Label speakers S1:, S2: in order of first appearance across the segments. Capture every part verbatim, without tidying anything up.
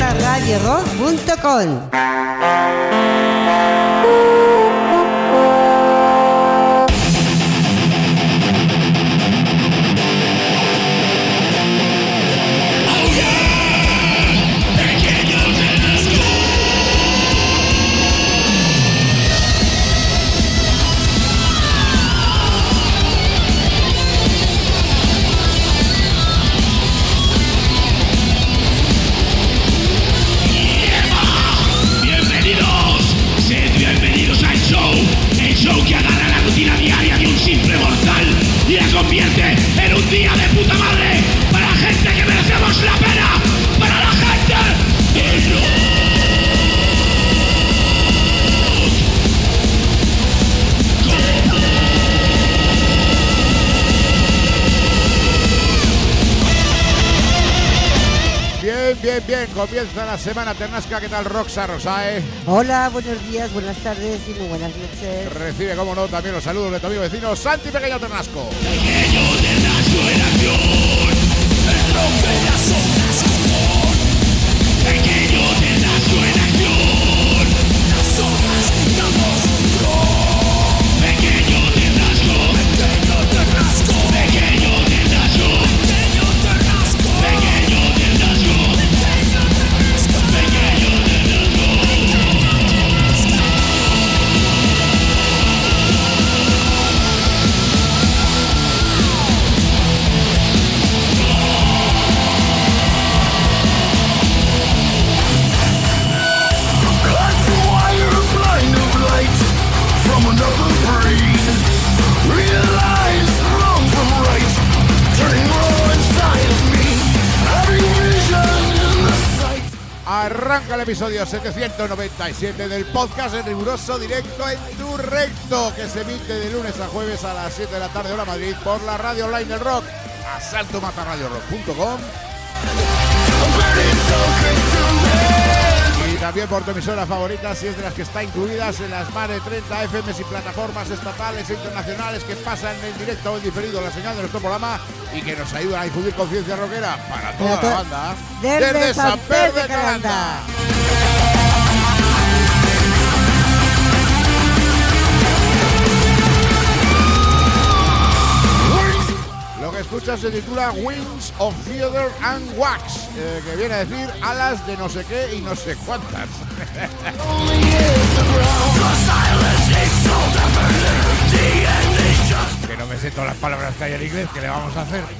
S1: arroba radio rock punto com.
S2: Bien, bien, comienza la semana Ternasca. ¿Qué tal, Roxa Rosae?
S1: Hola, buenos días, buenas tardes y muy buenas noches.
S2: Recibe, como no, también los saludos de tu amigo vecino Santi Pequeño Ternasco.
S3: Pequeño Ternasco en acción, el rock de las ondas común. Pequeño Ternasco en acción, las ondas gritamos rock. Pequeño Ternasco, pequeño Ternasco, pequeño Ternasco, pequeño Ternasco, pequeño Ternasco.
S2: Arranca el episodio setecientos noventa y siete del podcast en riguroso directo en tu recto, que se emite de lunes a jueves a las siete de la tarde hora Madrid por la radio online del rock, asalto mata radio rock punto com, y también por tu emisora favorita, si es de las que está incluidas en las más de treinta F Ms y plataformas estatales e internacionales que pasan en directo o en diferido la señal de nuestro programa y que nos ayudan a difundir conciencia rockera para toda la banda
S1: desde, desde San Pedro de Calanda.
S2: Lo que escuchas se titula Wings of Feather and Wax, eh, que viene a decir alas de no sé qué y no sé cuántas. Que no me sé todas las palabras que hay en inglés, ¿qué le vamos a hacer?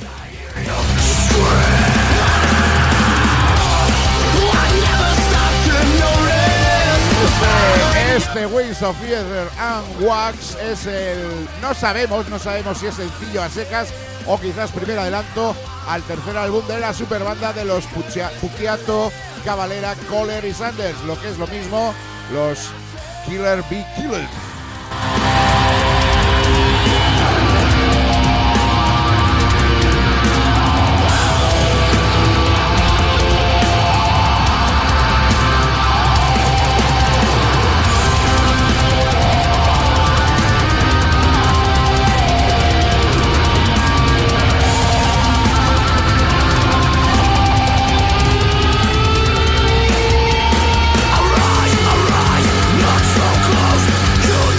S2: Este, este Wings of Feather and Wax es el... No sabemos, no sabemos si es sencillo a secas o quizás primer adelanto al tercer álbum de la superbanda de los Pucciato, Cavalera, Kohler y Sanders, lo que es lo mismo, los Killer Be Killed.
S3: Arise, arise, not so close. You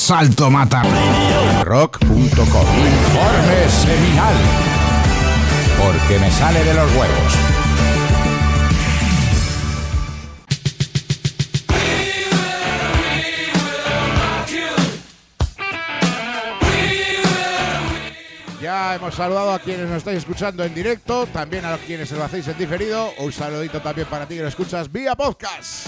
S4: Asalto Mata Rock punto com. Informe seminal. Porque me sale de los huevos.
S2: Ya hemos saludado a quienes nos estáis escuchando en directo, también a quienes lo hacéis en diferido. Un saludito también para ti que lo escuchas vía podcast.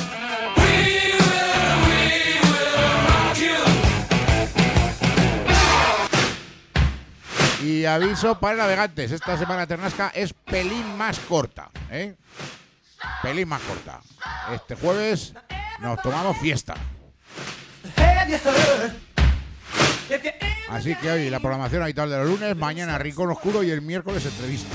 S2: Y aviso para navegantes, esta semana Ternasca es pelín más corta, ¿eh? Pelín más corta. Este jueves nos tomamos fiesta. Así que hoy la programación habitual de los lunes, mañana Rincón Oscuro y el miércoles entrevista.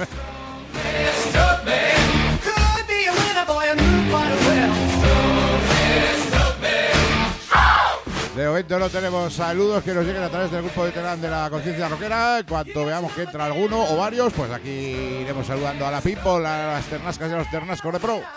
S2: De momento no tenemos saludos que nos lleguen a través del grupo de Telegram de la Conciencia Rockera. En cuanto veamos que entra alguno o varios, pues aquí iremos saludando a la people, a las ternascas y a los ternascos de pro.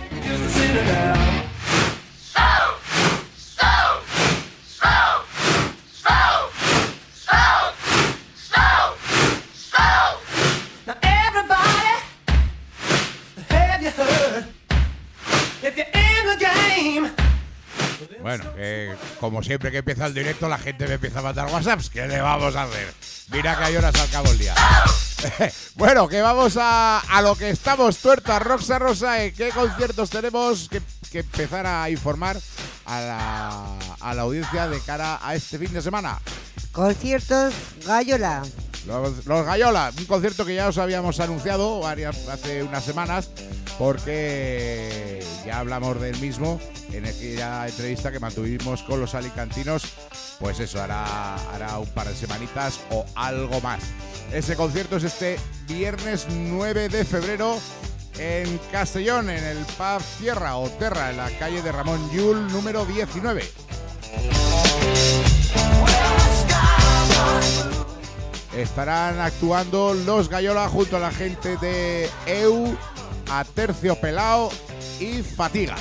S2: Bueno, eh, como siempre que empieza el directo, la gente me empieza a mandar WhatsApps. ¿Qué le vamos a hacer? Mira que hay horas al cabo el día. Bueno, que vamos a, a lo que estamos tuertas, Roxa Rosa. ¿En qué conciertos tenemos que, que empezar a informar a la, a la audiencia de cara a este fin de semana?
S1: Conciertos Gallola.
S2: Los, los Gallola, un concierto que ya os habíamos anunciado varias, hace unas semanas, porque ya hablamos del mismo en aquella entrevista que mantuvimos con los alicantinos. Pues eso, hará, hará un par de semanitas o algo más. Ese concierto es este viernes nueve de febrero en Castellón, en el pub Tierra o Terra, en la calle de Ramón Llull, número diecinueve. Estarán actuando los Gallola junto a la gente de E U, Aterciopelao y Fatiga.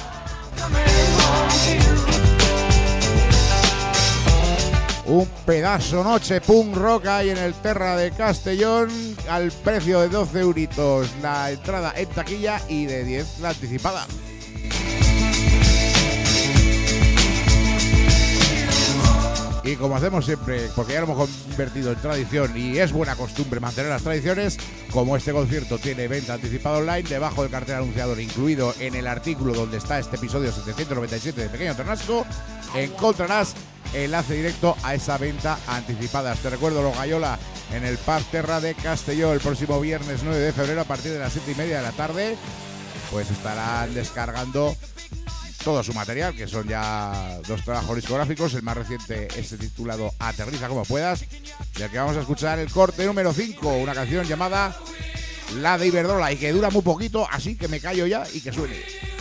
S2: Un pedazo noche punk rock ahí en el Terra de Castellón al precio de doce euritos la entrada en taquilla y de diez la anticipada. Y como hacemos siempre, porque ya lo hemos convertido en tradición y es buena costumbre mantener las tradiciones, como este concierto tiene venta anticipada online, debajo del cartel anunciador incluido en el artículo donde está este episodio setecientos noventa y siete de Pequeño Ternasco, encontrarás enlace directo a esa venta anticipada. Te recuerdo, los Gallola en el Pub Terra de Castelló el próximo viernes nueve de febrero a partir de las siete y media de la tarde. Pues estarán descargando todo su material, que son ya dos trabajos discográficos. El más reciente es titulado Aterriza como puedas, del que vamos a escuchar el corte número cinco, una canción llamada La de Iberdrola, y que dura muy poquito, así que me callo ya y que suene.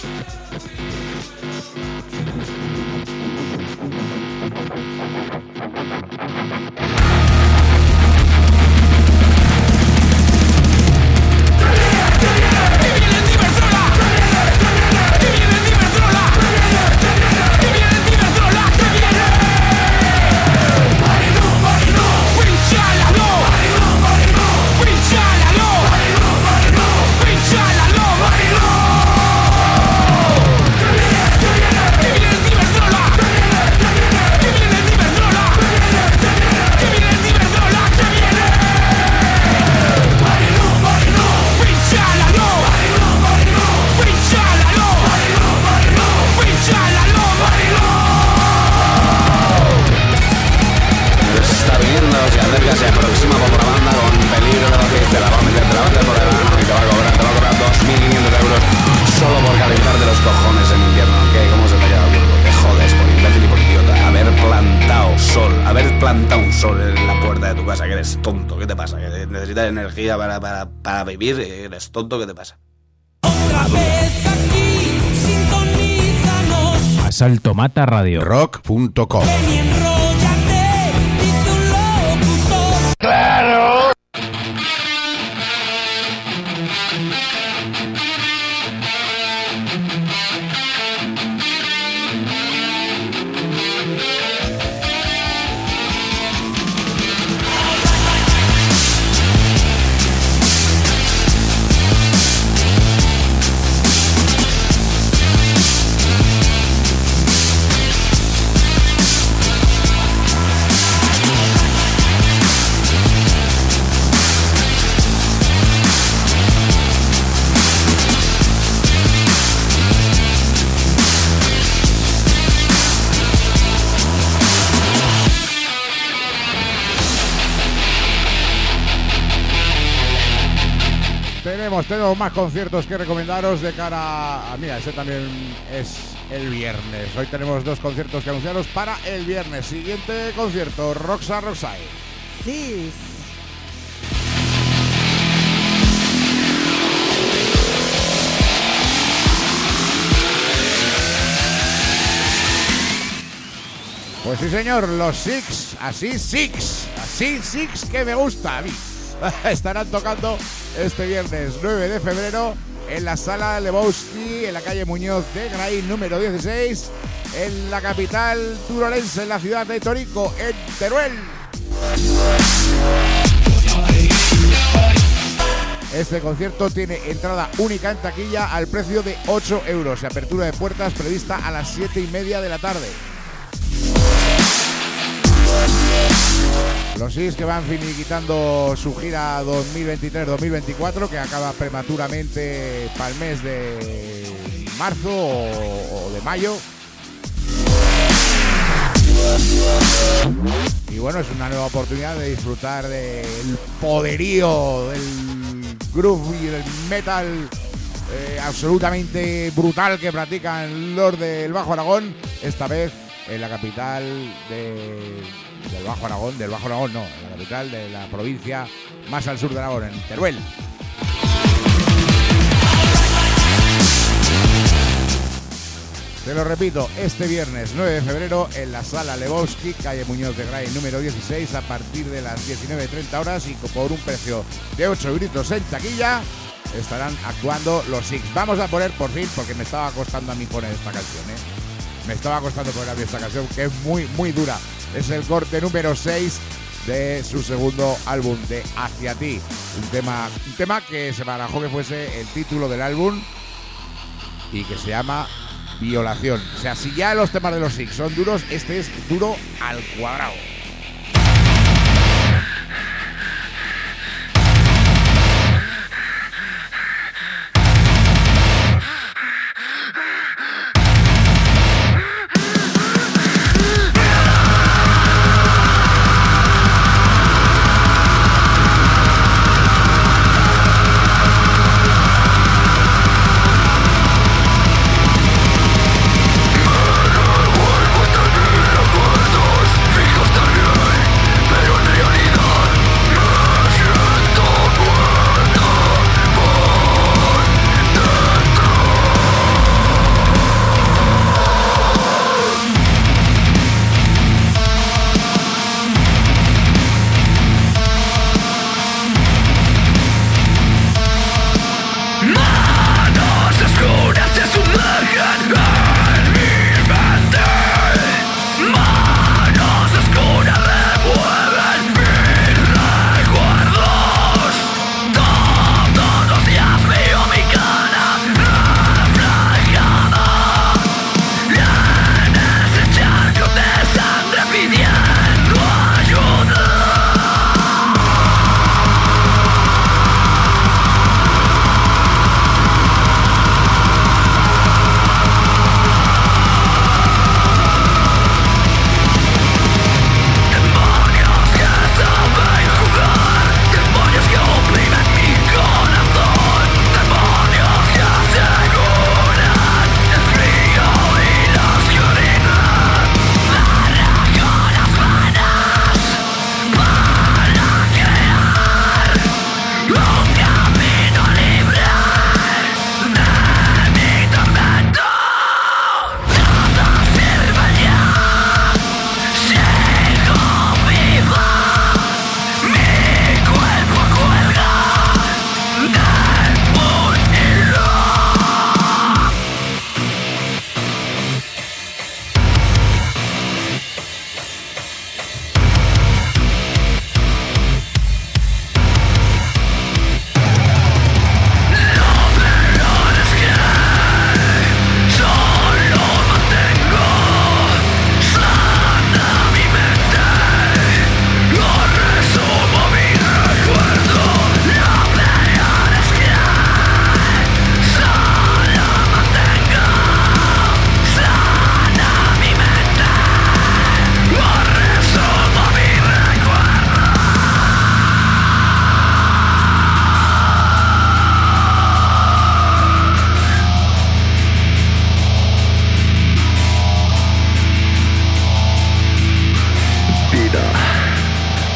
S5: Se aproxima por la banda con peligro de que te la va a meter, te la va a meter por el ano y te va a cobrar, te va a cobrar dos mil quinientos euros solo por calentarte los cojones en invierno. ¿Qué? ¿Cómo se te ha quedado el cuerpo? Te jodes por imbécil y por idiota. Haber plantado sol, haber plantado un sol en la puerta de tu casa, que eres tonto. ¿Qué te pasa? ¿Que necesitas energía para, para, para vivir? ¿Eres tonto? ¿Qué te pasa?
S3: Otra vez aquí, sintonízanos.
S4: Asalto Mata Radio Rock punto com.
S3: ¡Claro!
S2: tenemos, tenemos más conciertos que recomendaros de cara a... Mira, ese también es el viernes. Hoy tenemos dos conciertos que anunciaros para el viernes. Siguiente concierto, Roxa Roxai.
S1: Sí.
S2: Pues sí, señor, los Six, así Six, así Six que me gusta a mí. Estarán tocando este viernes nueve de febrero en la Sala Lebowski, en la calle Muñoz de Gray, número dieciséis, en la capital turolense, en la ciudad de Torico, en Teruel. Este concierto tiene entrada única en taquilla al precio de ocho euros y apertura de puertas prevista a las siete y media de la tarde. Los Six que van finiquitando su gira dos mil veintitrés dos mil veinticuatro, que acaba prematuramente para el mes de marzo o, o de mayo. Y bueno, es una nueva oportunidad de disfrutar del poderío del groove y del metal eh, absolutamente brutal que practican los del Bajo Aragón, esta vez en la capital de, del Bajo Aragón, del Bajo Aragón no, en la capital de la provincia más al sur de Aragón, en Teruel. Te lo repito, este viernes nueve de febrero en la Sala Lebowski, calle Muñoz de Gray, número dieciséis, a partir de las diecinueve treinta horas y por un precio de ocho euritos en taquilla, estarán actuando los Six. Vamos a poner por fin, porque me estaba costando a mí poner esta canción, ¿eh? Me estaba costando poner a mí esta canción, que es muy, muy dura. Es el corte número seis de su segundo álbum, de Hacia Ti. Un tema, un tema que se barajó que fuese el título del álbum y que se llama Violación. O sea, si ya los temas de los Six son duros, este es duro al cuadrado.
S6: Fijos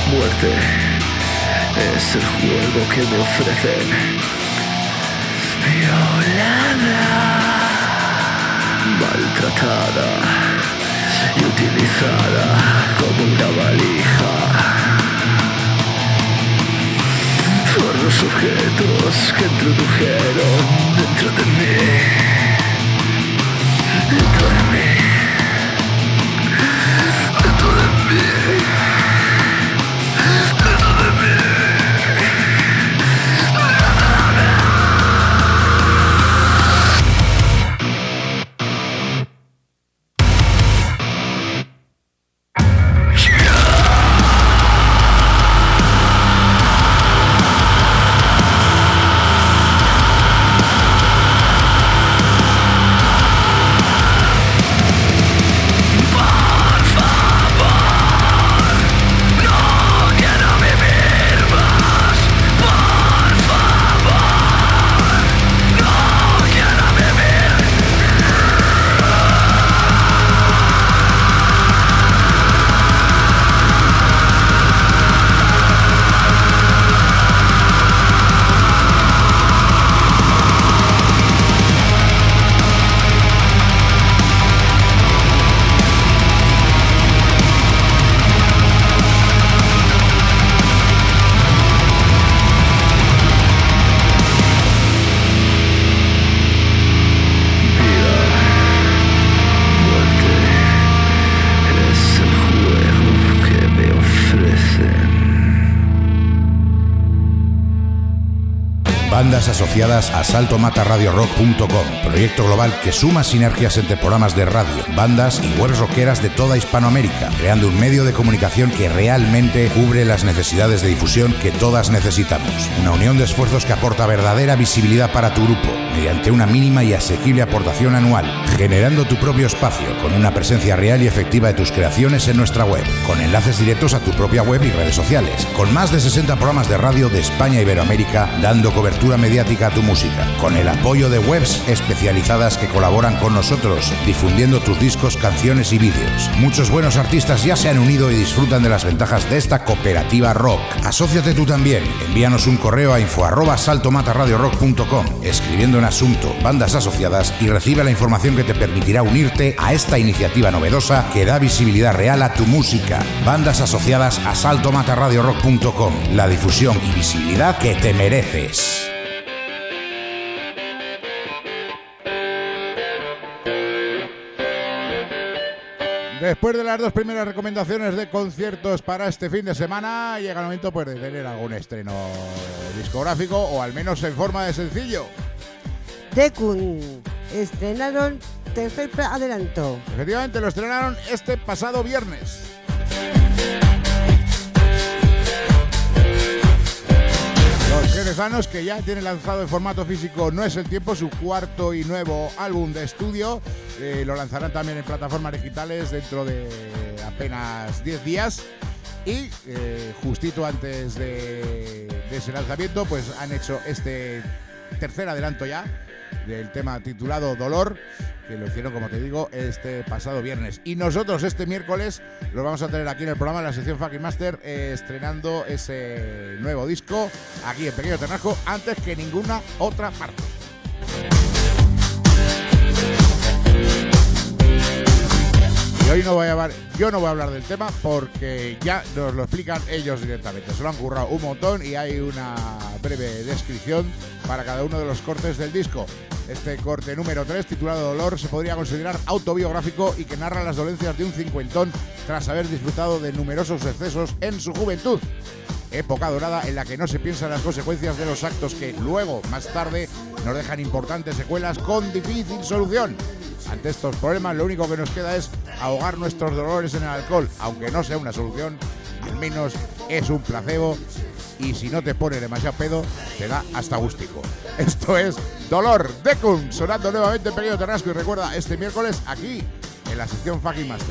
S6: Muerte es el juego que me ofrecen. Violada, maltratada y utilizada como una valija por los objetos que introdujeron dentro de mí, dentro de mí, dentro de mí.
S4: Bandas asociadas a salto mata radio rock punto com, proyecto global que suma sinergias entre programas de radio, bandas y webs rockeras de toda Hispanoamérica, creando un medio de comunicación que realmente cubre las necesidades de difusión que todas necesitamos. Una unión de esfuerzos que aporta verdadera visibilidad para tu grupo, mediante una mínima y asequible aportación anual, generando tu propio espacio, con una presencia real y efectiva de tus creaciones en nuestra web, con enlaces directos a tu propia web y redes sociales, con más de sesenta programas de radio de España e Iberoamérica, dando cobertura mediática a tu música, con el apoyo de webs especializadas que colaboran con nosotros, difundiendo tus discos, canciones y vídeos. Muchos buenos artistas ya se han unido y disfrutan de las ventajas de esta cooperativa rock. Asóciate tú también. Envíanos un correo a info arroba salto mata radio rock punto com, escribiendo en asunto bandas asociadas, y recibe la información que te permitirá unirte a esta iniciativa novedosa que da visibilidad real a tu música. Bandas asociadas a salto mata radio rock punto com, la difusión y visibilidad que te mereces.
S2: Después de las dos primeras recomendaciones de conciertos para este fin de semana, llega el momento pues, de tener algún estreno discográfico, o al menos en forma de sencillo.
S1: Dekun estrenaron tercer adelanto.
S2: Efectivamente, lo estrenaron este pasado viernes. Los jerezanos, que ya tienen lanzado en formato físico No es el tiempo, su cuarto y nuevo álbum de estudio, eh, lo lanzarán también en plataformas digitales dentro de apenas diez días. Y eh, justito antes de, de ese lanzamiento, pues han hecho este tercer adelanto ya del tema titulado Dolor, que lo hicieron, como te digo, este pasado viernes. Y nosotros este miércoles los vamos a tener aquí en el programa, en la sección Fucking Master, eh, estrenando ese nuevo disco aquí en Pequeño Ternasco, antes que ninguna otra parte. Y hoy no voy a hablar, yo no voy a hablar del tema porque ya nos lo explican ellos directamente. Se lo han currado un montón y hay una breve descripción para cada uno de los cortes del disco. Este corte número tres, titulado Dolor, se podría considerar autobiográfico y que narra las dolencias de un cincuentón tras haber disfrutado de numerosos excesos en su juventud. Época dorada en la que no se piensa en las consecuencias de los actos que luego, más tarde, nos dejan importantes secuelas con difícil solución. Ante estos problemas, lo único que nos queda es ahogar nuestros dolores en el alcohol, aunque no sea una solución, al menos es un placebo, y si no te pones demasiado pedo, te da hasta gustico. Esto es Dolor, Dekun, sonando nuevamente en Pequeño Ternasco, y recuerda, este miércoles aquí, en la sección Fucking Master.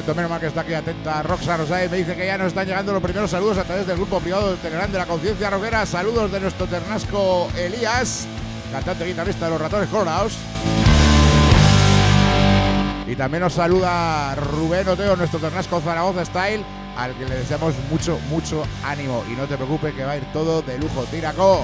S2: Perfecto, menos mal que está aquí atenta Roxa Rosay. Me dice que ya nos están llegando los primeros saludos a través del grupo privado de Telegram de la Conciencia Rockera. Saludos de nuestro ternasco Elías, cantante y guitarrista de los Ratones Colorados. Y también nos saluda Rubén Oteo, nuestro ternasco Zaragoza Style, al que le deseamos mucho, mucho ánimo. Y no te preocupes que va a ir todo de lujo. ¡Tiraco!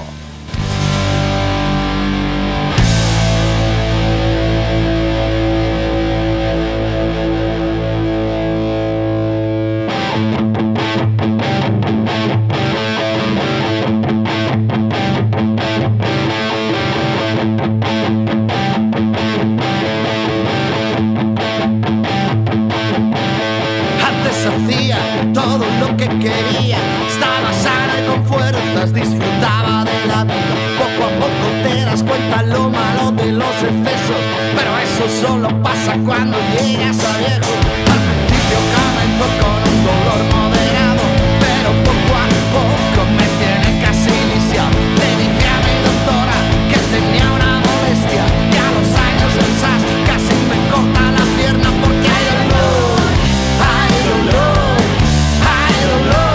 S7: Disfrutaba de la vida, poco a poco te das cuenta lo malo de los excesos, pero eso solo pasa cuando llegas a viejo. Al principio comenzó con un dolor moderado, pero poco a poco me tiene casi lisiado. Le dije a mi doctora que tenía una molestia y a los años del S A S casi me corta la pierna porque hay dolor, hay dolor, hay dolor.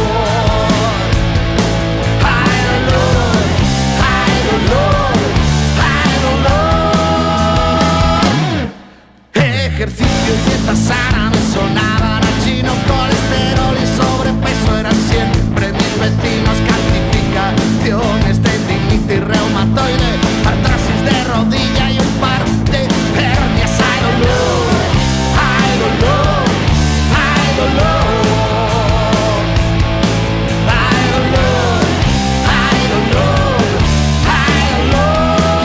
S7: Ejercicio y dieta sana me sonaban a chino, colesterol y sobrepeso eran siempre mis vecinos. Calcificaciones, tendinitis reumatoide, artrosis de rodilla y un par de hernias. Hay dolor, hay dolor, hay dolor, hay dolor, hay dolor, hay dolor.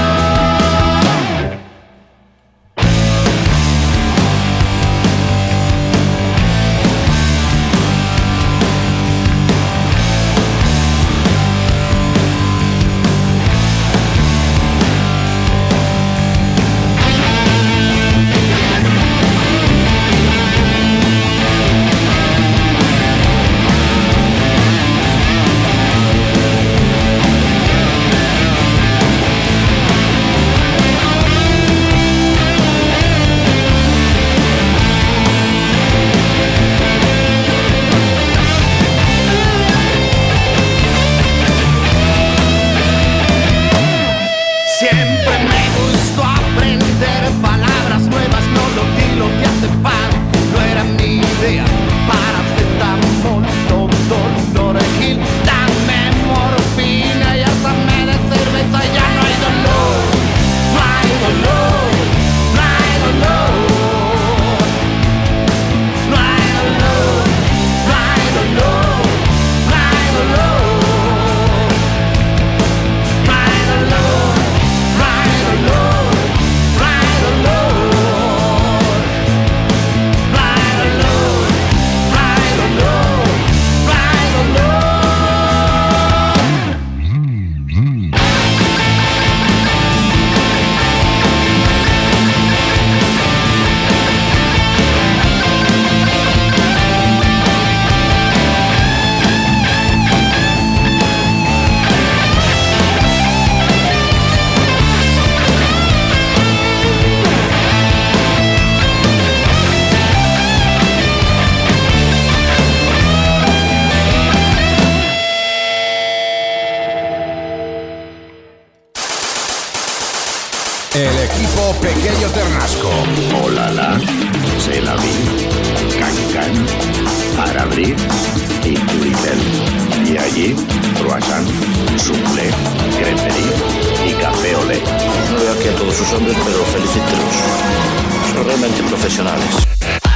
S4: El equipo Pequeño Ternasco.
S8: Olala, C'est la vie, Cancan, Parabric y Turitel. Y allí, croissant, soufflé, creperie y café olé.
S9: No veo aquí a todos sus hombres, pero felicítelos. Son realmente profesionales.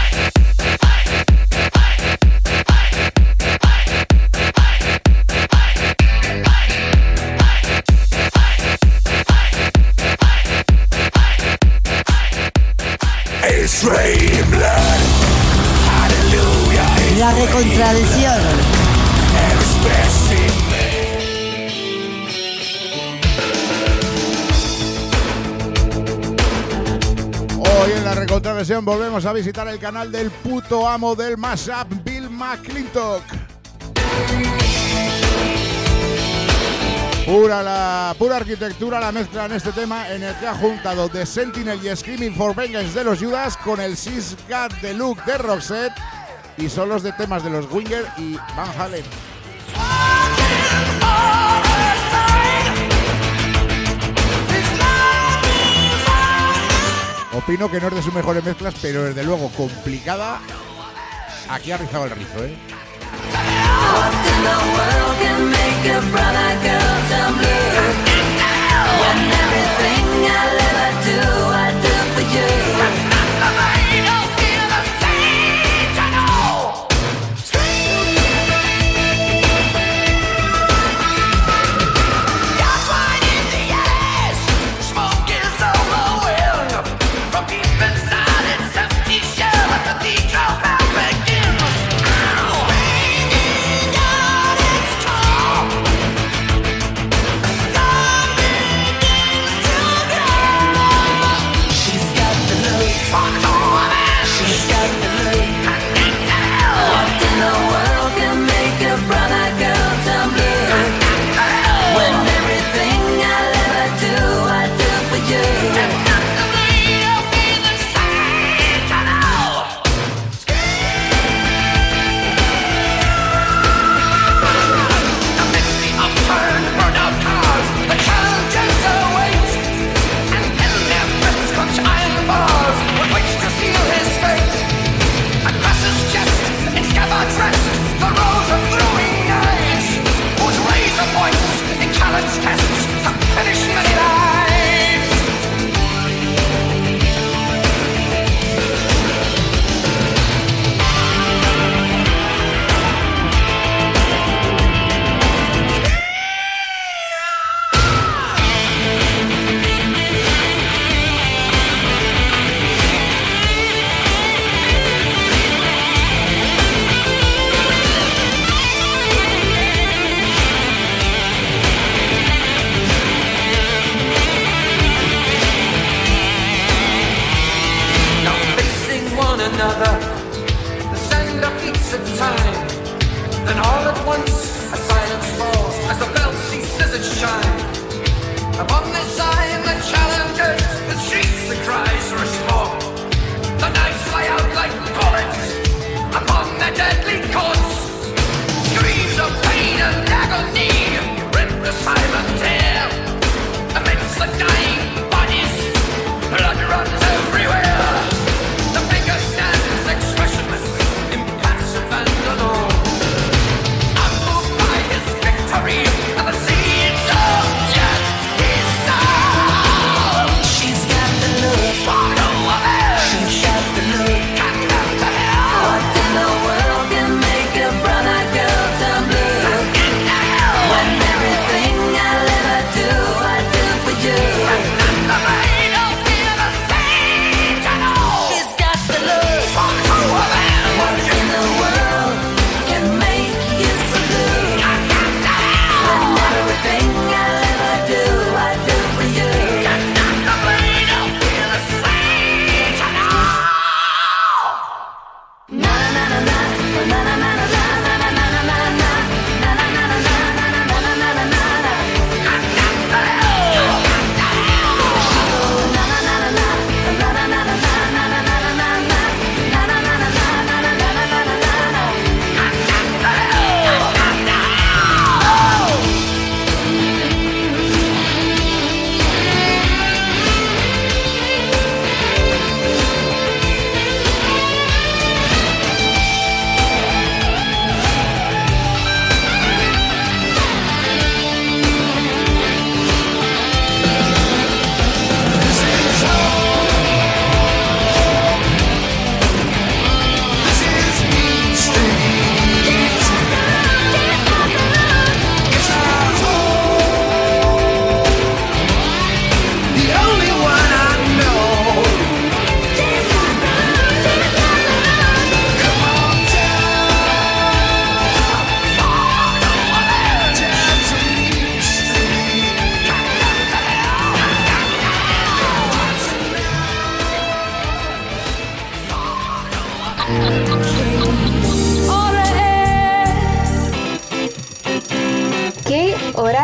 S1: La recontradicción.
S2: Hoy en la recontraversión volvemos a visitar el canal del puto amo del mashup, Bill McClintock. Pura, la, pura arquitectura la mezcla en este tema, en el que ha juntado The Sentinel y Screaming for Vengeance de los Judas con el She's Got the Look de Roxette y solos de temas de los Winger y Van Halen. Opino que no es de sus mejores mezclas, pero desde luego complicada. Aquí ha rizado el rizo, ¿eh?
S10: What in the world can make a brother girl turn blue? When everything I'll ever do, I do for you. I don't feel the same, I know. Gas right in the ass, smoke is overwhelmed. From deep inside its empty shell, the cathedral bell begins. Ringing out its call.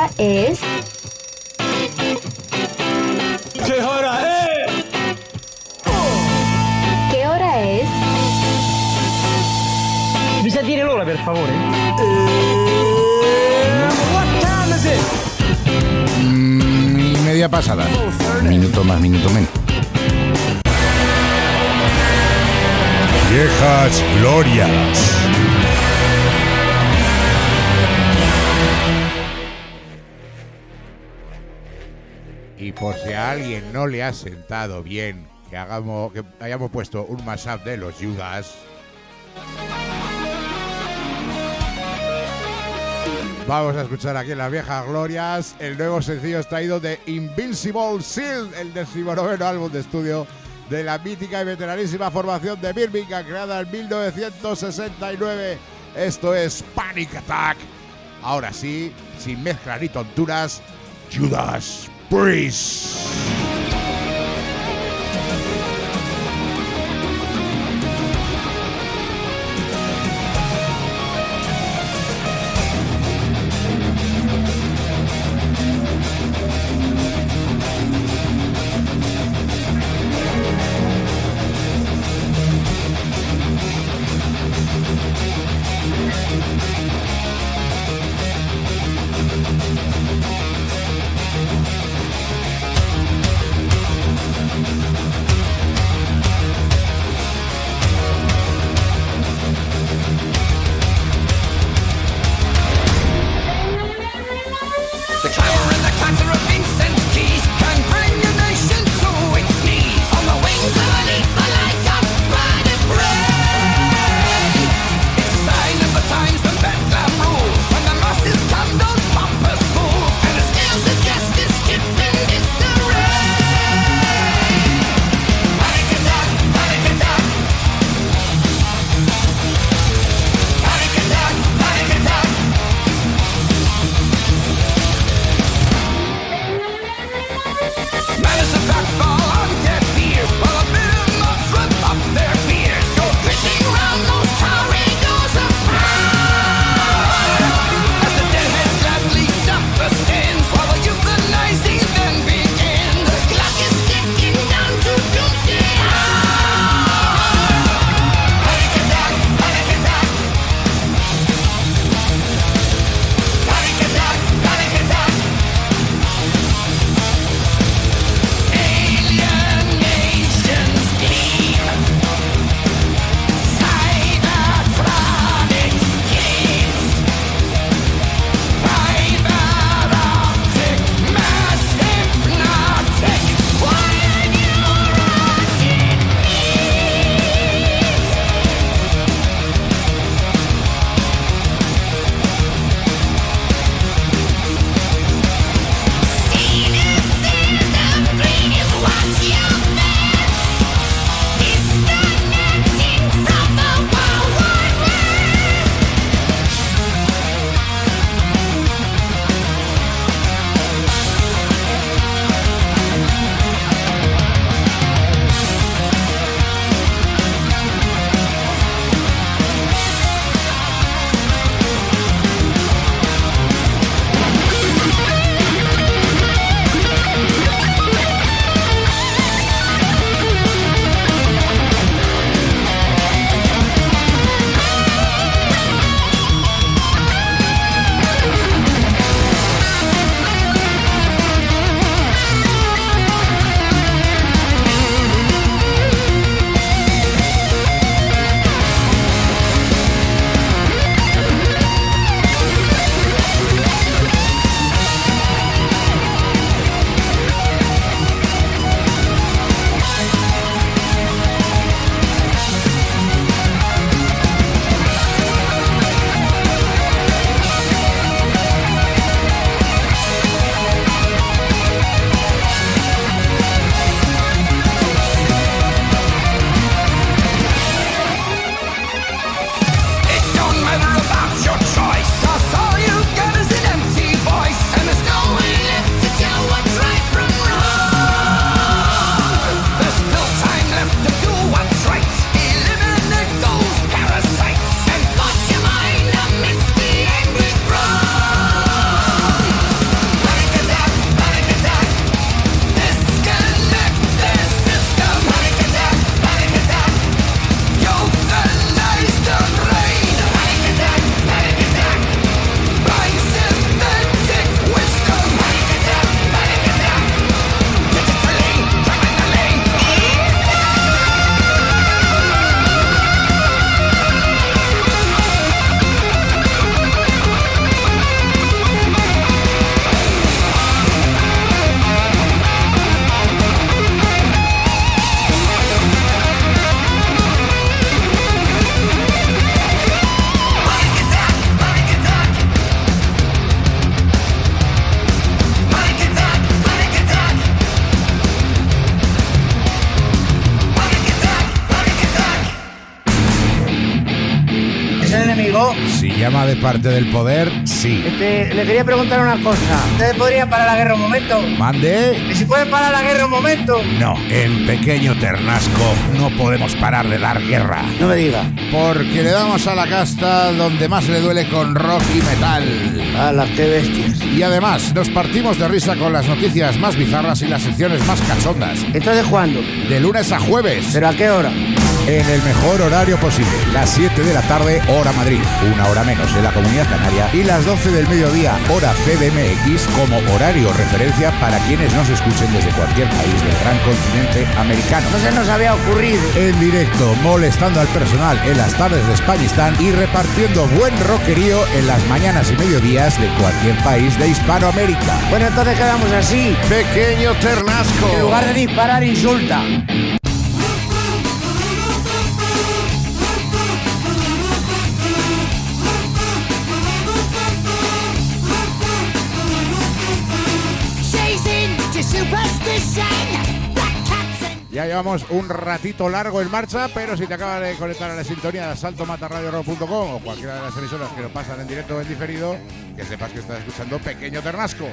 S11: hora es?
S3: ¿Qué hora es?
S11: ¿Qué hora es?
S12: Mi sa dire l'ora, per favore?
S3: What time is it?
S4: Mm, y media pasada. Minuto más, minuto menos. Viejas glorias.
S2: Y por si a alguien no le ha sentado bien que hagamos, que hayamos puesto un mashup de los Judas, vamos a escuchar aquí en Las Viejas Glorias el nuevo sencillo extraído de Invincible Shield, el decimonoveno álbum de estudio de la mítica y veteranísima formación de Birmingham, creada en mil novecientos sesenta y nueve. Esto es Panic Attack. Ahora sí, sin mezcla ni tonturas, Judas Priest.
S11: digo?
S4: Si llama de parte del poder, sí.
S11: Este, le quería preguntar una cosa. ¿Ustedes podrían parar la guerra un momento?
S4: ¿Mande?
S11: ¿Y si pueden parar la guerra un momento?
S4: No, en Pequeño Ternasco no podemos parar de dar guerra.
S11: No me diga.
S4: Porque le damos a la casta donde más le duele con rock y metal.
S11: ¡Hala, qué bestias!
S4: Y además, nos partimos de risa con las noticias más bizarras y las secciones más cachondas.
S11: ¿Entonces cuándo?
S4: De lunes a jueves.
S11: ¿Pero a qué hora?
S4: En el mejor horario posible, las siete de la tarde, hora Madrid, una hora menos en la Comunidad Canaria, y las doce del mediodía, hora C D M X, como horario referencia para quienes nos escuchen desde cualquier país del gran continente americano.
S11: No se nos había ocurrido.
S4: En directo, molestando al personal en las tardes de Españistán y repartiendo buen rockerío en las mañanas y mediodías de cualquier país de Hispanoamérica.
S11: Bueno, entonces quedamos así.
S2: Pequeño Ternasco.
S11: En lugar de disparar, insulta.
S2: Ya llevamos un ratito largo en marcha, pero si te acabas de conectar a la sintonía de asalto mata radio rock punto com o cualquiera de las emisoras que lo pasan en directo o en diferido, que sepas que estás escuchando Pequeño Ternasco.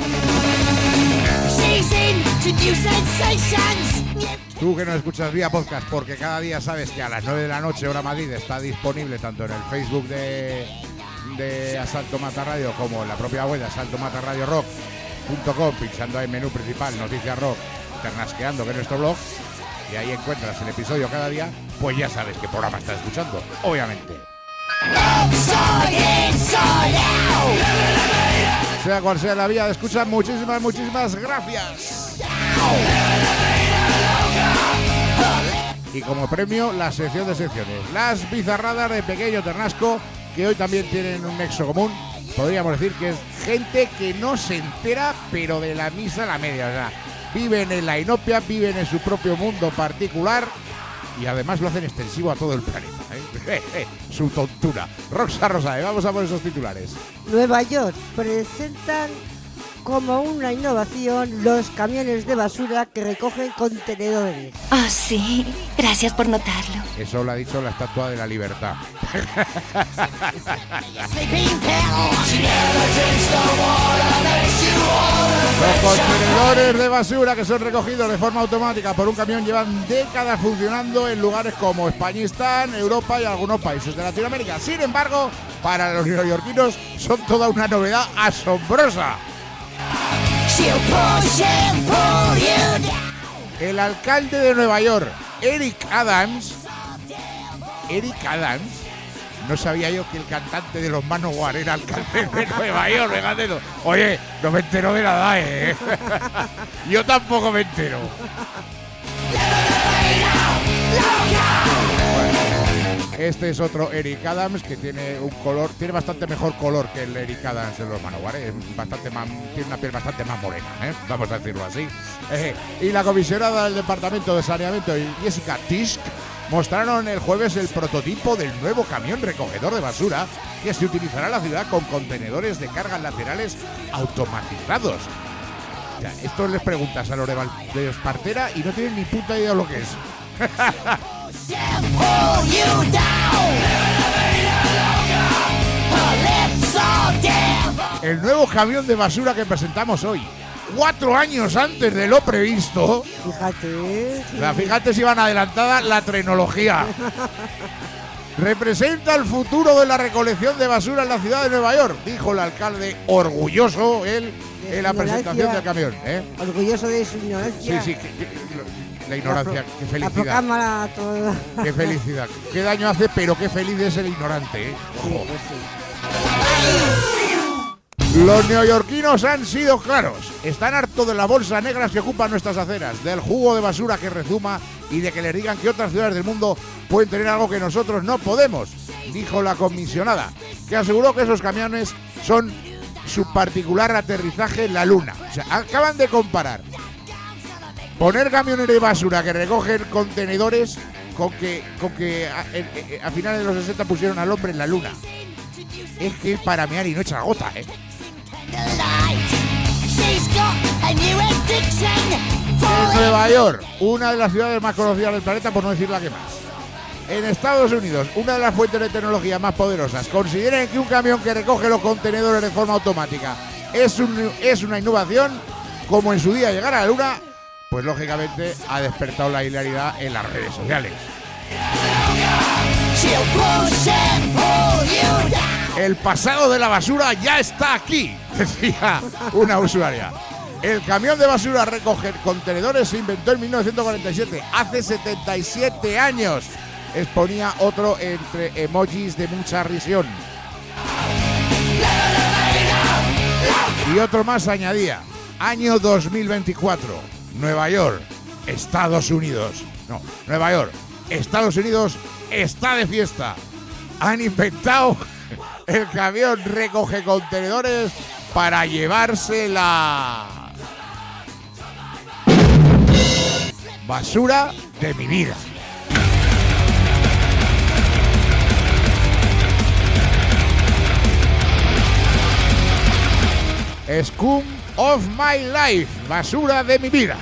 S2: Tú que nos escuchas vía podcast, porque cada día sabes que a las nueve de la noche, hora Madrid, está disponible tanto en el Facebook de, de Asalto Mata Radio como en la propia web de asalto mata radio rock punto com, pinchando ahí en menú principal, Noticias Rock, Ternasqueando, que es nuestro blog, y ahí encuentras el episodio cada día, pues ya sabes qué programa estás escuchando, obviamente. Sea cual sea la vía de escucha, muchísimas, muchísimas gracias. Y como premio, la sección de secciones, las bizarradas de Pequeño Ternasco, que hoy también tienen un nexo común. Podríamos decir que es gente que no se entera, pero de la misa a la media. O sea, viven en la inopia, viven en su propio mundo particular y además lo hacen extensivo a todo el planeta, ¿eh? Su tontura. Roxa Rosae, vamos a por esos titulares.
S1: Nueva York presentan como una innovación los camiones de basura que recogen contenedores.
S13: Oh, sí. Gracias por notarlo.
S2: Eso lo ha dicho la Estatua de la Libertad. Los contenedores de basura que son recogidos de forma automática por un camión llevan décadas funcionando en lugares como Españistán, Europa y algunos países de Latinoamérica. Sin embargo, para los neoyorquinos son toda una novedad asombrosa. El alcalde de Nueva York, Eric Adams, Eric Adams, no sabía yo que el cantante de los Manowar era alcalde de Nueva York, fíjate. Oye, no me entero de nada, ¿eh? Yo tampoco me entero. Este es otro Eric Adams que tiene un color, tiene bastante mejor color que el Eric Adams de los Manowar, ¿eh? Es bastante más, tiene una piel bastante más morena, ¿eh? Vamos a decirlo así. Eh, y la comisionada del Departamento de Saneamiento, Jessica Tisch, mostraron el jueves el prototipo del nuevo camión recogedor de basura que se utilizará en la ciudad con contenedores de cargas laterales automatizados. O sea, esto les preguntas a los de, Val de Espartera y no tienen ni puta idea de lo que es. El nuevo camión de basura que presentamos hoy, cuatro años antes de lo previsto.
S1: Fíjate. Sí.
S2: La, fíjate si van adelantada la tecnología. Representa el futuro de la recolección de basura en la ciudad de Nueva York, dijo el alcalde orgulloso él en la presentación del camión. ¿eh?
S1: Orgulloso de su ignorancia.
S2: Sí, sí, que, que, la ignorancia,
S1: la pro,
S2: qué felicidad.
S1: La proclama toda.
S2: Qué felicidad. Qué daño hace, pero qué feliz es el ignorante. ¿eh?
S1: Sí, pues sí.
S2: Los neoyorquinos han sido claros. Están hartos de las bolsas negras que ocupan nuestras aceras, del jugo de basura que rezuma y de que les digan que otras ciudades del mundo pueden tener algo que nosotros no podemos, dijo la comisionada, que aseguró que esos camiones son su particular aterrizaje en la luna. O sea, acaban de comparar poner camiones de basura que recogen contenedores con que, con que a, a, a finales de los sesenta pusieron al hombre en la luna. Es que es para mear y no echar gota, ¿eh? En Nueva York, una de las ciudades más conocidas del planeta, por no decir la que más. en Estados Unidos, una de las fuentes de tecnología más poderosas, consideren que un camión que recoge los contenedores de forma automática es, un, es una innovación, como en su día llegar a la luna, pues lógicamente ha despertado la hilaridad en las redes sociales. El pasado de la basura ya está aquí, decía una usuaria. El camión de basura a recoger contenedores se inventó en mil novecientos cuarenta y siete, hace setenta y siete años. Exponía otro entre emojis de mucha risión. Y otro más añadía, año dos mil veinticuatro, Nueva York, Estados Unidos. No, Nueva York, Estados Unidos está de fiesta. Han inventado el camión recoge contenedores para llevarse la basura de mi vida. Scum of my life, basura de mi vida.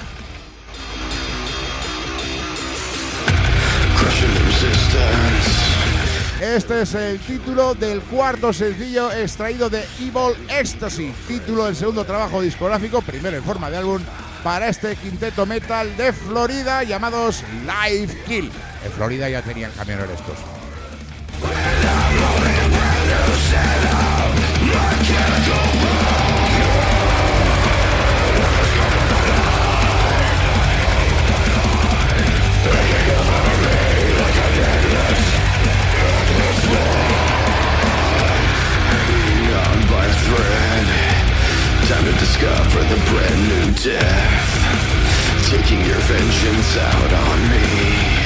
S2: Este es el título del cuarto sencillo extraído de Evil Ecstasy, título del segundo trabajo discográfico, primero en forma de álbum, para este quinteto metal de Florida llamados Live Kill. En Florida ya tenían camioneros estos.
S6: Time to discover the brand new death, taking your vengeance out on me.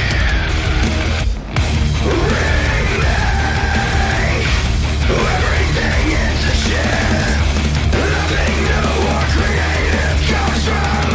S6: Everything is a shit. Nothing new or creative comes from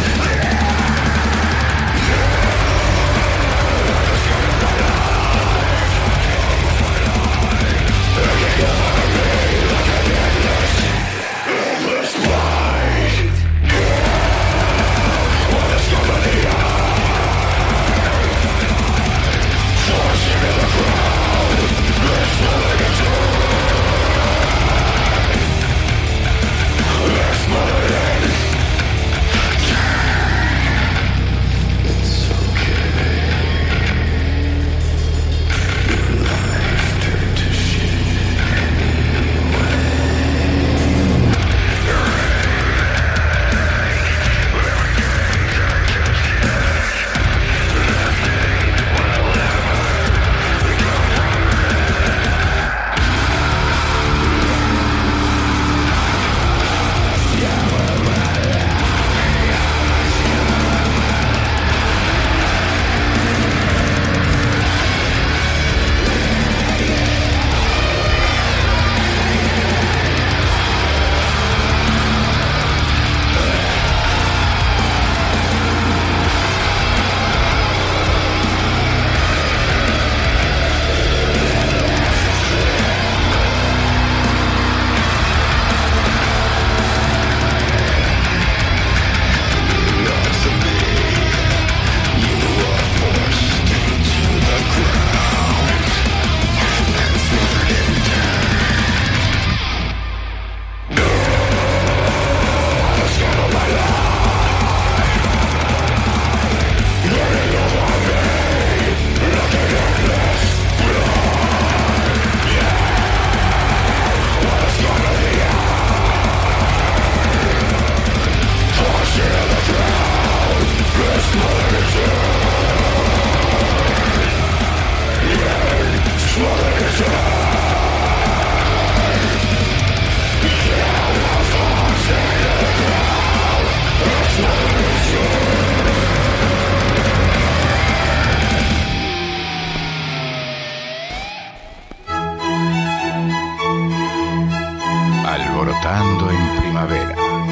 S4: Alborotando en primavera.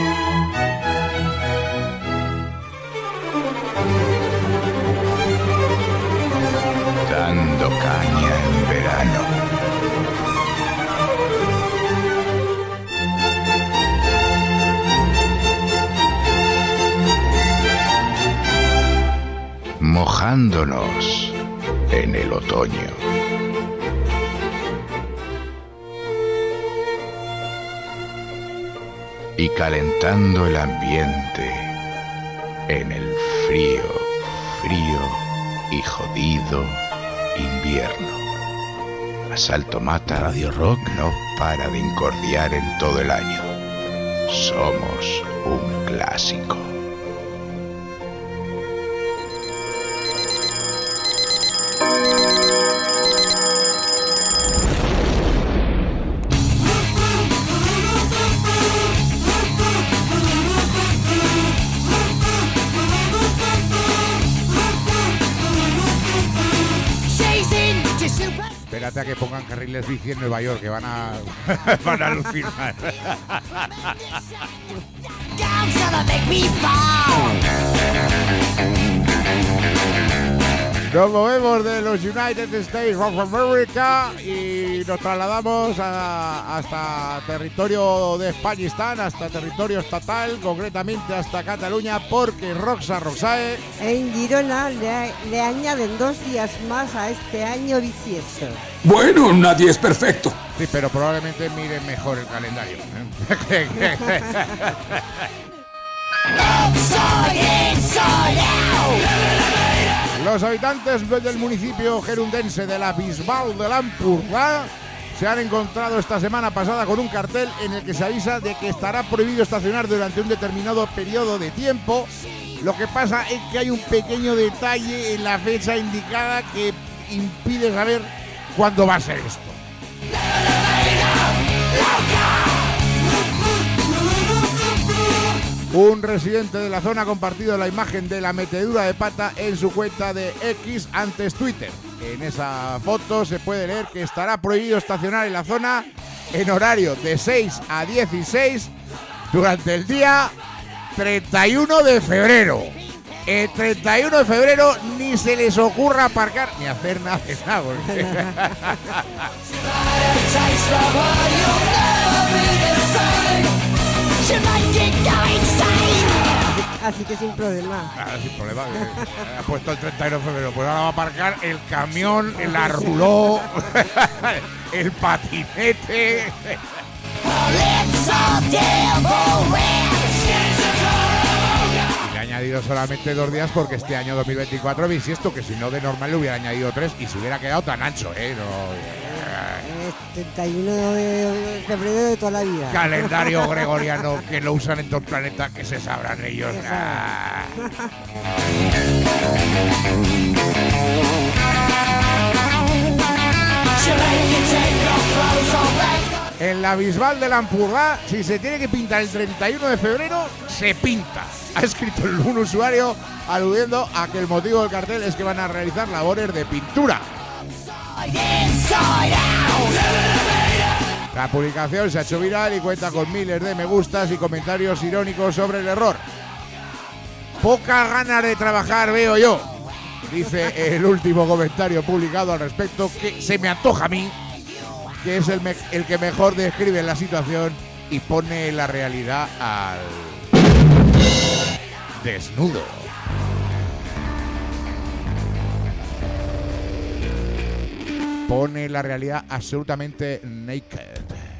S4: Dando caña en verano. Mojándonos en el otoño. Y calentando el ambiente en el frío, frío y jodido invierno. Asalto Mata Radio Rock no para de incordiar en todo el año. Somos un clásico.
S2: Espérate a que pongan carriles bici en Nueva York, que van a van a alucinar. Nos movemos de los United States of America y nos trasladamos a, hasta territorio de Españistán, hasta territorio estatal, concretamente hasta Cataluña, porque Roxa Roxae
S1: en Girona le, le añaden dos días más a este año bisiesto.
S14: Bueno, nadie es perfecto.
S2: Sí, pero probablemente miren mejor el calendario. Los habitantes del municipio gerundense de la Bisbal de l'Empordà se han encontrado esta semana pasada con un cartel en el que se avisa de que estará prohibido estacionar durante un determinado periodo de tiempo. Lo que pasa es que hay un pequeño detalle en la fecha indicada que impide saber cuándo va a ser esto. Un residente de la zona ha compartido la imagen de la metedura de pata en su cuenta de X, antes Twitter. En esa foto se puede leer que estará prohibido estacionar en la zona en horario de seis a dieciséis durante el día treinta y uno de febrero. El treinta y uno de febrero ni se les ocurra aparcar ni hacer nada de nada.
S1: Así que sin problema.
S2: Ah, sin problema. Ha puesto el treinta y uno de febrero. Pues ahora va a aparcar el camión, la ruló, el patinete. Y le ha añadido solamente dos días porque este año dos mil veinticuatro bisiesto, que si no de normal le hubiera añadido tres y se hubiera quedado tan ancho, ¿eh? No.
S1: treinta y uno de febrero de toda la vida.
S2: Calendario gregoriano que lo usan en todo el planeta, que se sabrán ellos. Ah. En la Bisbal de l'Empordà, si se tiene que pintar el treinta y uno de febrero, se pinta. Ha escrito un usuario aludiendo a que el motivo del cartel es que van a realizar labores de pintura. La publicación se ha hecho viral y cuenta con miles de me gustas y comentarios irónicos sobre el error. Pocas ganas de trabajar veo yo, dice el último comentario publicado al respecto, que se me antoja a mí, que es el, me el que mejor describe la situación y pone la realidad al desnudo. Pone la realidad absolutamente naked.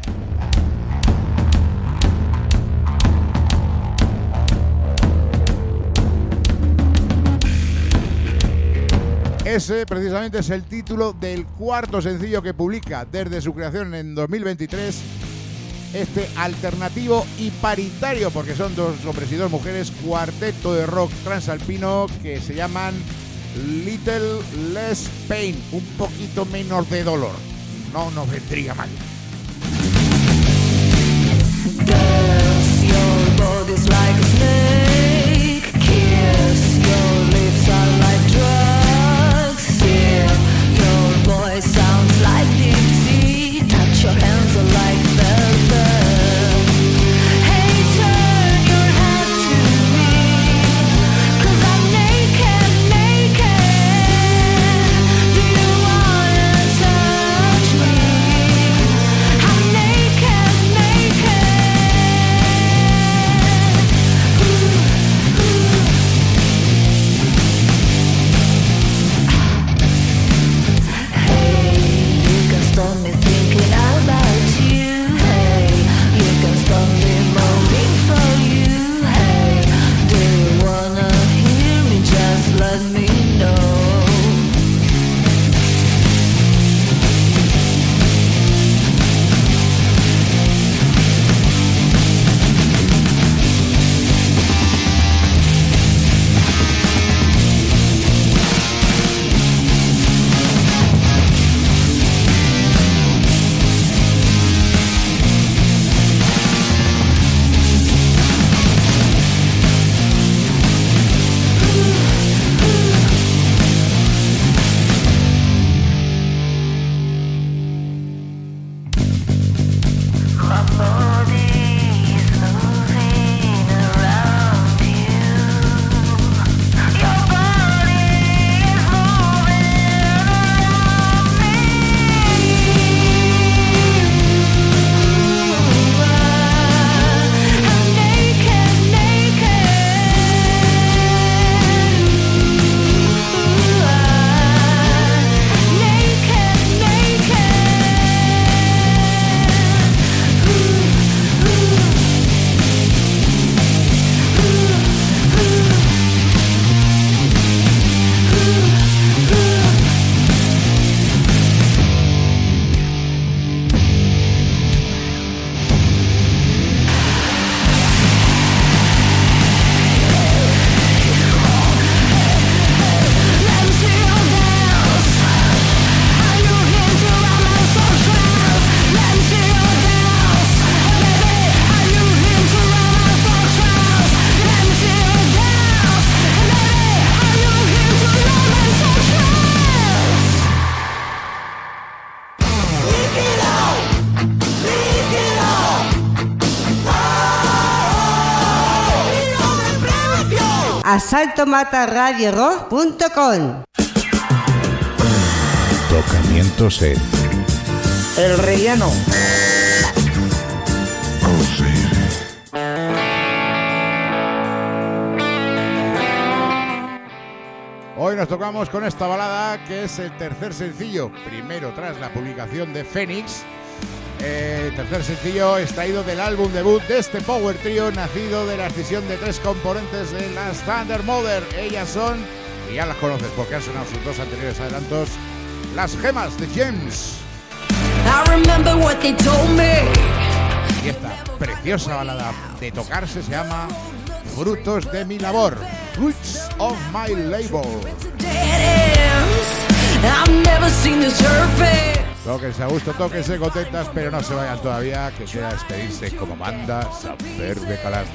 S2: Ese precisamente es el título del cuarto sencillo que publica desde su creación en dos mil veintitrés. Este alternativo y paritario, porque son dos hombres y dos mujeres, cuarteto de rock transalpino que se llaman Little Less Pain, un poquito menos de dolor. No nos vendría mal.
S10: Girls, your body's like a snake. Kiss, your lips are like drugs. Feel, your voice sounds like deep sea. Touch, your hands are like velvet. Hey, turn your head to me, 'cause I'm naked, naked. Do you wanna touch me?
S1: salto mata radio rock punto com.
S4: Tocamientos en
S11: El Relleno.
S2: Hoy nos tocamos con esta balada que es el tercer sencillo, primero tras la publicación de Phoenix. El tercer sencillo extraído del álbum debut de este Power Trio, nacido de la escisión de tres componentes de las Thunder Mother. Ellas son, y ya las conoces porque han sonado sus dos anteriores adelantos, las Gemas de James.
S10: I remember what they told me.
S2: Y esta preciosa balada de tocarse se llama Frutos de mi labor, Fruits of my labor.
S10: I've never seen the surface.
S2: Tóquense a gusto, tóquense contentas, pero no se vayan todavía, que queda despedirse como manda Saber de Calanda.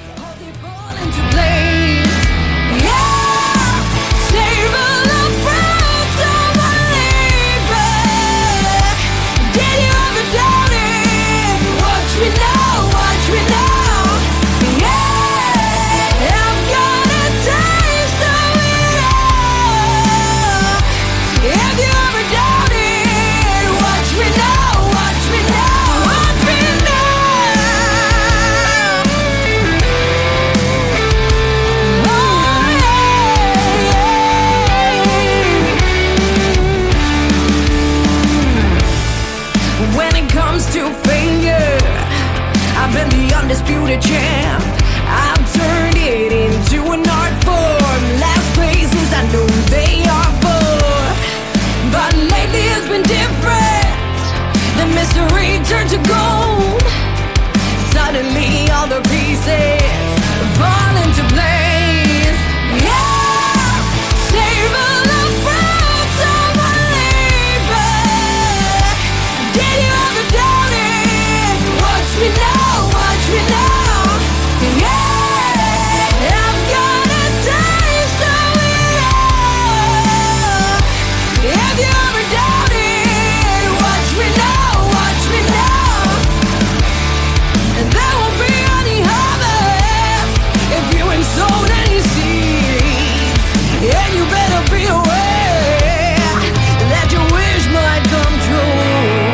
S10: Undisputed champ, I've turned it into an art form. Last places I know they are for, but lately it's been different. The mystery turned to gold. Suddenly all the pieces fall into place. Yeah, savor the fruits of my labor. Did you ever doubt it? Watch me now. You know, yeah, I've got a taste of it all. If you ever doubt it, watch me now, watch me now. And there won't be any harvest if you ain't sown any seeds. And you better be aware that your wish might come true.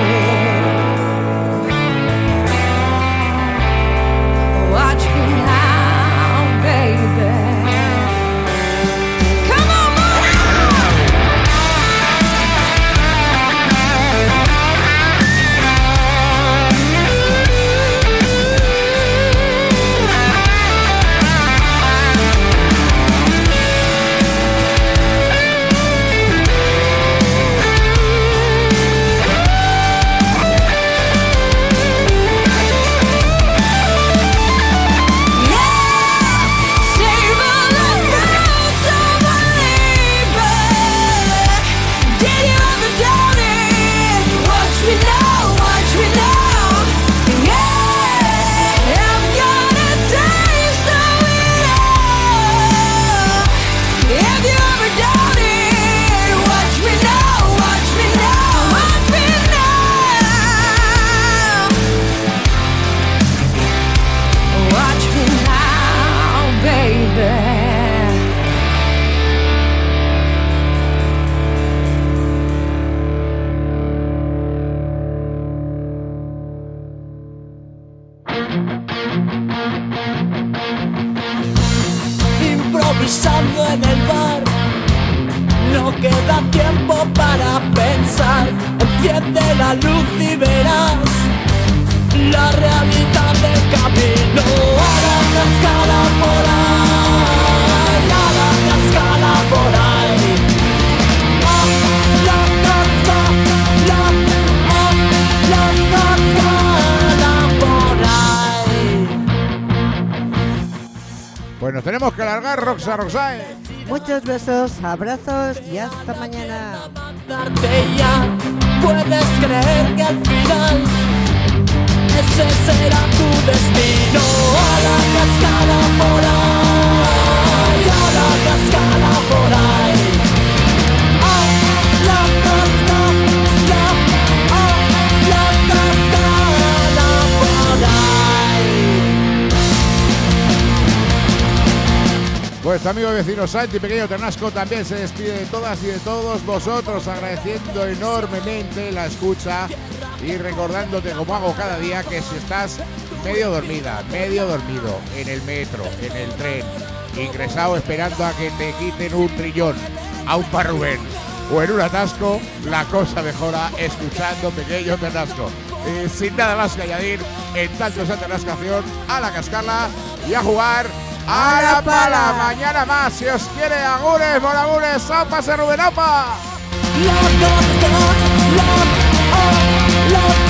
S10: Watch me now, baby. Come on,
S7: improvisando en el bar. No queda tiempo para pensar. Enciende la luz y verás la realidad del camino. A la cascada por ahí, a la cascada por ahí. A la cascada, la, a la cascada por ahí.
S2: Pues nos tenemos que alargar, Roxa Roxae.
S1: Muchos besos, abrazos y hasta mañana.
S7: Ya puedes creer que al final ese será tu destino. A la cascada por ahí, a la cascada por ahí. A la cascada, a la cascada por ahí.
S2: Pues Tu amigo y vecino Santi Pequeño Ternasco también se despide de todas y de todos vosotros, agradeciendo enormemente la escucha y recordándote, como hago cada día, que si estás medio dormida, medio dormido, en el metro, en el tren, ingresado esperando a que te quiten un trillón, a un parrubén o en un atasco, la cosa mejora escuchando Pequeño Ternasco. Y sin nada más que añadir, en tanto esa ternascación, a la cascarla y a jugar a la pala. Mañana más, si os quiere, agures, por agures, ¡Opa, se Rubén, opa!
S10: Love, love, love, love, oh, love.